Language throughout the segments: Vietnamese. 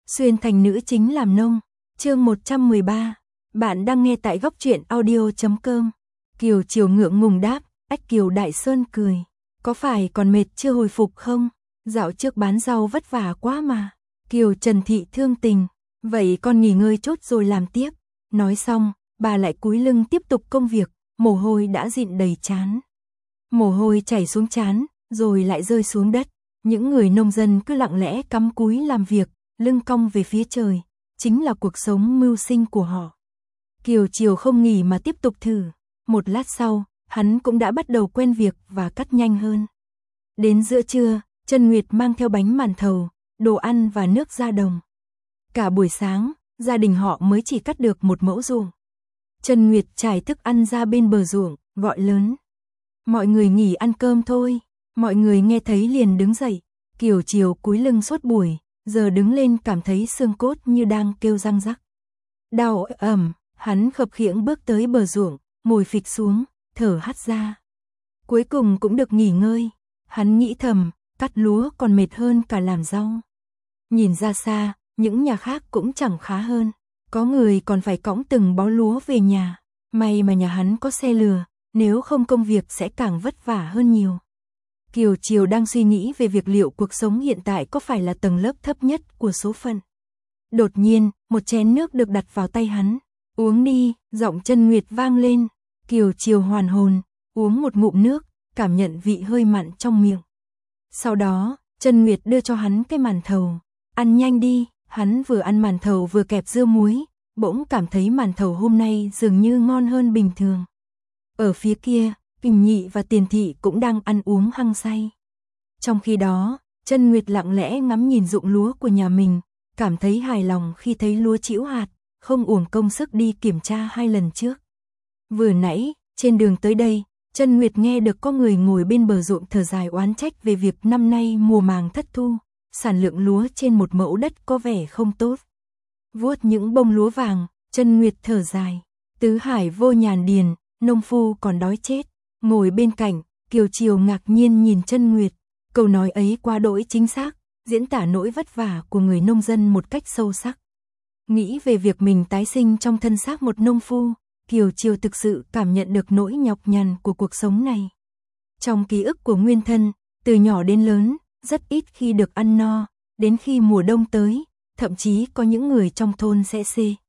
Xuyên thành nữ chính làm nông. Chương 113. Bạn đang nghe tại góc truyện audio.com. Kiều Chiều ngượng ngùng đáp, ách. Kiều Đại Sơn cười. Có phải còn mệt chưa hồi phục không? Dạo trước bán rau vất vả quá mà. Kiều Trần Thị thương tình. Vậy con nghỉ ngơi chút rồi làm tiếp. Nói xong, bà lại cúi lưng tiếp tục công việc, mồ hôi đã dịn đầy trán. Mồ hôi chảy xuống trán, rồi lại rơi xuống đất. Những người nông dân cứ lặng lẽ cắm cúi làm việc, lưng cong về phía trời, chính là cuộc sống mưu sinh của họ. Kiều Chiều không nghỉ mà tiếp tục thử. Một lát sau, hắn cũng đã bắt đầu quen việc và cắt nhanh hơn. Đến giữa trưa, Trân Nguyệt mang theo bánh màn thầu, đồ ăn và nước ra đồng. Cả buổi sáng, gia đình họ mới chỉ cắt được một mẫu ruộng. Trân Nguyệt trải thức ăn ra bên bờ ruộng, gọi lớn. Mọi người nghỉ ăn cơm thôi. Mọi người nghe thấy liền đứng dậy. Kiều Chiều cúi lưng suốt buổi, giờ đứng lên cảm thấy xương cốt như đang kêu răng rắc. Đau ầm, hắn khập khiễng bước tới bờ ruộng, ngồi phịch xuống, thở hắt ra. Cuối cùng cũng được nghỉ ngơi. Hắn nghĩ thầm, cắt lúa còn mệt hơn cả làm rau. Nhìn ra xa, những nhà khác cũng chẳng khá hơn. Có người còn phải cõng từng bó lúa về nhà. May mà nhà hắn có xe lừa, nếu không công việc sẽ càng vất vả hơn nhiều. Kiều Chiều đang suy nghĩ về việc liệu cuộc sống hiện tại có phải là tầng lớp thấp nhất của số phận. Đột nhiên, một chén nước được đặt vào tay hắn. Uống đi, giọng Trân Nguyệt vang lên. Kiều Chiều hoàn hồn, uống một ngụm nước, cảm nhận vị hơi mặn trong miệng. Sau đó, Trân Nguyệt đưa cho hắn cái màn thầu. Ăn nhanh đi. Hắn vừa ăn màn thầu vừa kẹp dưa muối, bỗng cảm thấy màn thầu hôm nay dường như ngon hơn bình thường. Ở phía kia, Kình Nhị và Tiền Thị cũng đang ăn uống hăng say. Trong khi đó, Trân Nguyệt lặng lẽ ngắm nhìn ruộng lúa của nhà mình, cảm thấy hài lòng khi thấy lúa trĩu hạt, không uổng công sức đi kiểm tra 2 lần trước. Vừa nãy, trên đường tới đây, Trân Nguyệt nghe được có người ngồi bên bờ ruộng thở dài oán trách về việc năm nay mùa màng thất thu, sản lượng lúa trên một mẫu đất có vẻ không tốt. Vuốt những bông lúa vàng, Trân Nguyệt thở dài. Tứ hải vô nhàn điền, nông phu còn đói chết. Ngồi bên cạnh, Kiều Chiều ngạc nhiên nhìn Trân Nguyệt. Câu nói ấy quá đỗi chính xác, diễn tả nỗi vất vả của người nông dân một cách sâu sắc. Nghĩ về việc mình tái sinh trong thân xác một nông phu, Kiều Chiều thực sự cảm nhận được nỗi nhọc nhằn của cuộc sống này. Trong ký ức của nguyên thân, từ nhỏ đến lớn, rất ít khi được ăn no, đến khi mùa đông tới, thậm chí có những người trong thôn sẽ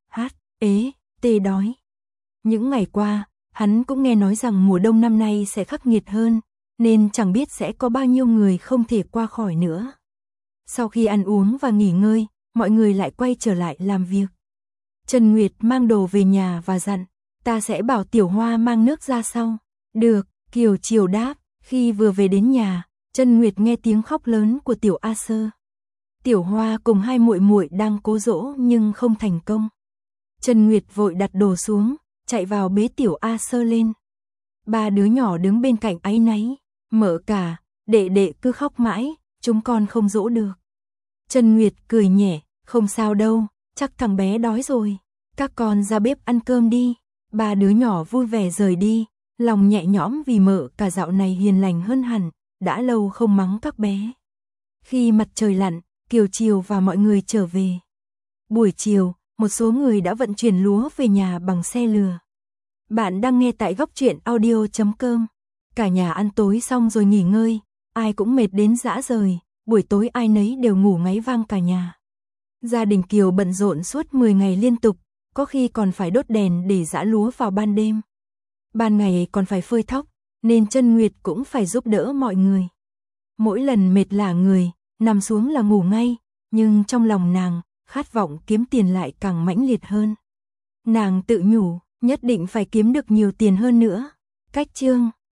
tê đói. Những ngày qua, hắn cũng nghe nói rằng mùa đông năm nay sẽ khắc nghiệt hơn, nên chẳng biết sẽ có bao nhiêu người không thể qua khỏi nữa. Sau khi ăn uống và nghỉ ngơi, mọi người lại quay trở lại làm việc. Trân Nguyệt mang đồ về nhà và dặn, ta sẽ bảo Tiểu Hoa mang nước ra sau. Được, Kiều Chiều đáp. Khi vừa về đến nhà, Trân Nguyệt nghe tiếng khóc lớn của Tiểu A Sơ. Tiểu Hoa cùng 2 muội muội đang cố dỗ nhưng không thành công. Trân Nguyệt vội đặt đồ xuống, chạy vào bế Tiểu A Sơ lên. 3 đứa nhỏ đứng bên cạnh áy náy, mợ cả, đệ đệ cứ khóc mãi, chúng con không dỗ được. Trân Nguyệt cười nhẹ, không sao đâu, chắc thằng bé đói rồi, các con ra bếp ăn cơm đi. 3 đứa nhỏ vui vẻ rời đi, lòng nhẹ nhõm vì mợ cả dạo này hiền lành hơn hẳn, đã lâu không mắng các bé. Khi mặt trời lặn, Kiều Chiều và mọi người trở về. Buổi chiều, một số người đã vận chuyển lúa về nhà bằng xe lừa. Bạn đang nghe tại góc truyện audio.com. Cả nhà ăn tối xong rồi nghỉ ngơi, ai cũng mệt đến rã rời, buổi tối ai nấy đều ngủ ngáy vang cả nhà. Gia đình Kiều bận rộn suốt 10 ngày liên tục, có khi còn phải đốt đèn để giã lúa vào ban đêm. Ban ngày còn phải phơi thóc, nên Trân Nguyệt cũng phải giúp đỡ mọi người. Mỗi lần mệt lả người, nằm xuống là ngủ ngay, nhưng trong lòng nàng, khát vọng kiếm tiền lại càng mãnh liệt hơn. Nàng tự nhủ, nhất định phải kiếm được nhiều tiền hơn nữa. Cách chương